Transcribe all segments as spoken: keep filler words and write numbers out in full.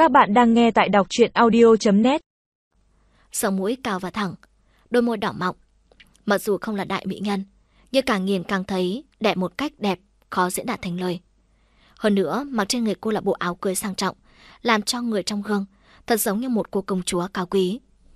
Các bạn đang nghe tại đọc truyện audio chấm net. Sống mũi cao và thẳng, đôi môi đỏ mọng. Mặc dù không là đại mỹ nhân, nhưng càng nhìn càng thấy đẹp một cách đẹp, khó diễn đạt thành lời. Hơn nữa, mặc trên người cô là bộ áo cưới sang trọng, làm cho người trong gương thật giống như một cô công chúa cao quý.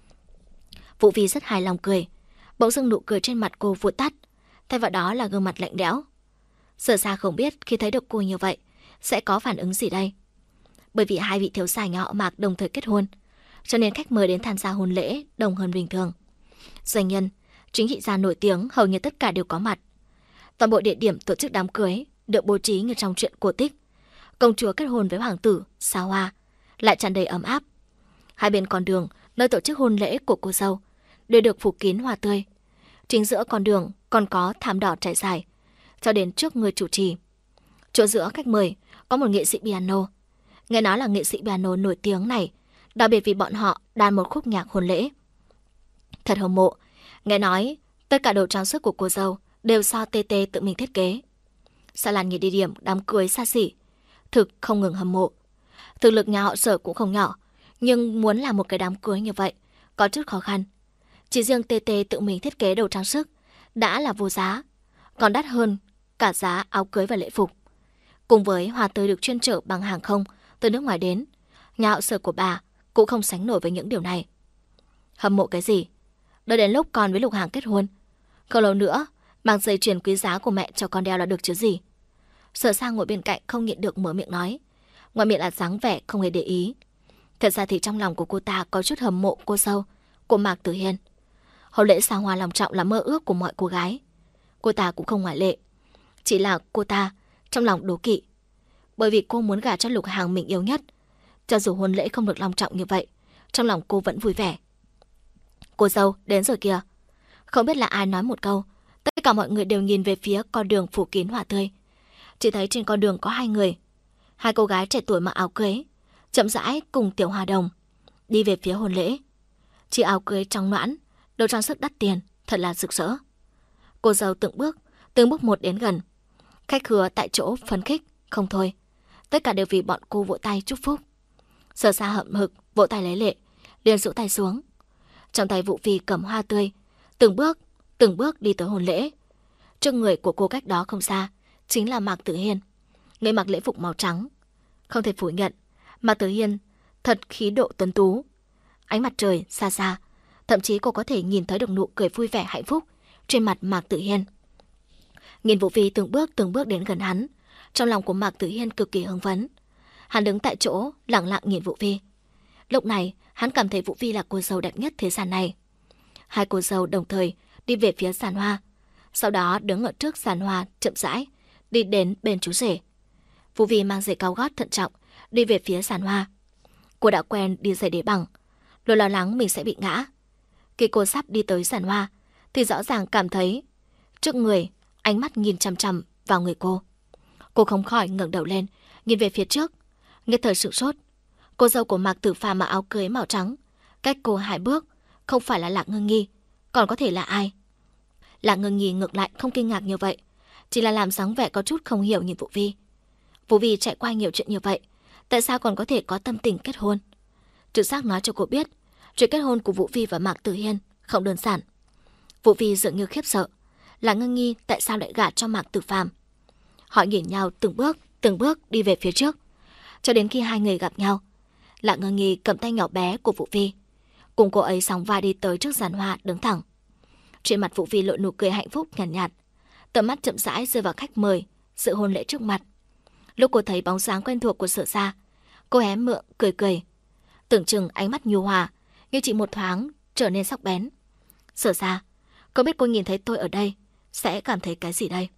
Vũ Vi rất hài lòng cười, bỗng dưng nụ cười trên mặt cô vụt tắt, thay vào đó là gương mặt lạnh lẽo. Sở Sa không biết khi thấy được cô như vậy sẽ có phản ứng gì đây. Bởi vì hai vị thiếu gia nhà họ Mạc đồng thời kết hôn, cho nên khách mời đến tham gia hôn lễ đông hơn bình thường. Doanh nhân, chính trị gia nổi tiếng hầu như tất cả đều có mặt. Toàn bộ địa điểm tổ chức đám cưới được bố trí như trong truyện cổ tích. Công chúa kết hôn với hoàng tử, xa hoa, lại tràn đầy ấm áp. Hai bên con đường nơi tổ chức hôn lễ của cô dâu đều được phủ kín hoa tươi. Chính giữa con đường còn có thảm đỏ trải dài, cho đến trước người chủ trì. Chỗ giữa khách mời có một nghệ sĩ piano. Nghe nói là nghệ sĩ piano nổi tiếng này, đặc biệt vì bọn họ đàn một khúc nhạc hôn lễ. Thật hâm mộ, nghe nói tất cả đồ trang sức của cô dâu đều do tê tê tự mình thiết kế. Sa Lan nhìn địa điểm đám cưới xa xỉ, thực không ngừng hâm mộ. Thực lực nhà họ Sở cũng không nhỏ, nhưng muốn làm một cái đám cưới như vậy có chút khó khăn. Chỉ riêng tê tê tự mình thiết kế đồ trang sức đã là vô giá, còn đắt hơn cả giá áo cưới và lễ phục. Cùng với hoa tươi được chuyên chở bằng hàng không từ nước ngoài đến, nhà họ Sở của bà cũng không sánh nổi với những điều này. Hâm mộ cái gì? Đợi đến lúc con với Lục Hàng kết hôn, không lâu nữa mang dây chuyền quý giá của mẹ cho con đeo là được chứ gì. Sở Sa ngồi bên cạnh không nhịn được mở miệng nói, ngoài miệng là dáng vẻ không hề để ý. Thật ra thì trong lòng của cô ta có chút hâm mộ cô dâu của Mạc Tử Hiên. Hôn lễ xa hoa long trọng là mơ ước của mọi cô gái, cô ta cũng không ngoại lệ. Chỉ là cô ta trong lòng đố kỵ, bởi vì cô muốn gả cho Lục Hàng mình yêu nhất. Cho dù hôn lễ không được long trọng như vậy, trong lòng cô vẫn vui vẻ. Cô dâu đến rồi kìa. Không biết là ai nói một câu, tất cả mọi người đều nhìn về phía con đường phủ kín hoa tươi. Chỉ thấy trên con đường có hai người, hai cô gái trẻ tuổi mặc áo cưới, chậm rãi cùng Tiểu Hoa Đồng đi về phía hôn lễ. Chiếc áo cưới trong noãn, đồ trang sức đắt tiền, thật là rực rỡ. Cô dâu từng bước, từng bước một đến gần. Khách khứa tại chỗ phấn khích không thôi, tất cả đều vì bọn cô vỗ tay chúc phúc. Sở Sa hậm hực vỗ tay lấy lệ, liền rũ tay xuống. Trong tay Vũ Phi cầm hoa tươi, từng bước, từng bước đi tới hôn lễ. Trước người của cô cách đó không xa chính là Mạc Tử Hiên, người mặc lễ phục màu trắng. Không thể phủ nhận, Mạc Tử Hiên thật khí độ tuấn tú. Ánh mặt trời xa xa, thậm chí cô có thể nhìn thấy được nụ cười vui vẻ hạnh phúc trên mặt Mạc Tử Hiên. Nhìn Vũ Phi từng bước từng bước đến gần hắn, trong lòng của Mạc Tử Hiên cực kỳ hưng phấn. Hắn đứng tại chỗ lặng lặng nhìn Vũ Phi. Lúc này hắn cảm thấy Vũ Phi là cô dâu đẹp nhất thế gian này. Hai cô dâu đồng thời đi về phía giàn hoa, sau đó đứng ở trước giàn hoa chậm rãi đi đến bên chú rể. Vũ Phi mang giày cao gót thận trọng đi về phía giàn hoa. Cô đã quen đi giày đế bằng, luôn lo lắng mình sẽ bị ngã. Khi cô sắp đi tới giàn hoa thì rõ ràng cảm thấy trước người ánh mắt nhìn chằm chằm vào người cô. Cô không khỏi ngẩng đầu lên nhìn về phía trước. Nghe thời sửng sốt, cô dâu của Mạc Tử Phàm mặc áo cưới màu trắng, cách cô hai bước không phải là Lạc Ngưng Nghi, còn có thể là ai? Lạc Ngưng Nghi ngược lại không kinh ngạc như vậy, chỉ là làm dáng vẻ có chút không hiểu nhìn Vũ Vi. Vũ Vi trải qua nhiều chuyện như vậy, tại sao còn có thể có tâm tình kết hôn? Trực giác nói cho cô biết, chuyện kết hôn của Vũ Vi và Mạc Tử Hiên không đơn giản. Vũ Vi dường như khiếp sợ, Lạc Ngưng Nghi tại sao lại gả cho Mạc Tử Phàm? Họ nhìn nhau từng bước, từng bước đi về phía trước, cho đến khi hai người gặp nhau. Lạc Ngưng Nghi cầm tay nhỏ bé của Vũ Vi, cùng cô ấy sóng vai đi tới trước giàn hoa đứng thẳng. Trên mặt Vũ Vi lộ nụ cười hạnh phúc nhàn nhạt, nhạt, tầm mắt chậm rãi rơi vào khách mời dự hôn lễ trước mặt. Lúc cô thấy bóng dáng quen thuộc của Sở Sa, cô hé miệng cười cười, tưởng chừng ánh mắt nhu hòa, nhưng chỉ một thoáng trở nên sắc bén. Sở Sa, không biết cô nhìn thấy tôi ở đây sẽ cảm thấy cái gì đây?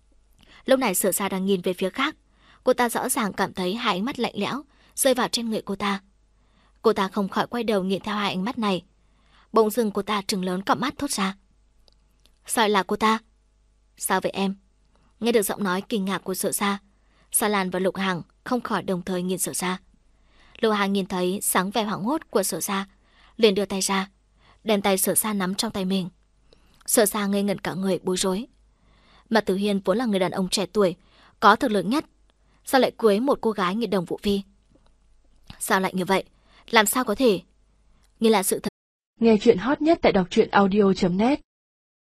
Lúc này Sở Sa đang nhìn về phía khác, cô ta rõ ràng cảm thấy hai ánh mắt lạnh lẽo rơi vào trên người cô ta. Cô ta không khỏi quay đầu nhìn theo hai ánh mắt này. Bỗng dưng cô ta trừng lớn cặp mắt thốt ra, sao là cô ta? Sao vậy em? Nghe được giọng nói kinh ngạc của Sở Sa, Sa Lan và Lục Hàng không khỏi đồng thời nhìn Sở Sa. Lục Hàng nhìn thấy sáng vẻ hoảng hốt của Sở Sa, liền đưa tay ra, đem tay Sở Sa nắm trong tay mình. Sở Sa ngây ngẩn cả người, bối rối. Mạc Tử Hiên vốn là người đàn ông trẻ tuổi, có thực lực nhất, sao lại cưới một cô gái như Đồng Vũ Vi? Sao lại như vậy? Làm sao có thể? Nghe là sự thật. Nghe chuyện hot nhất tại đọc truyện audio chấm net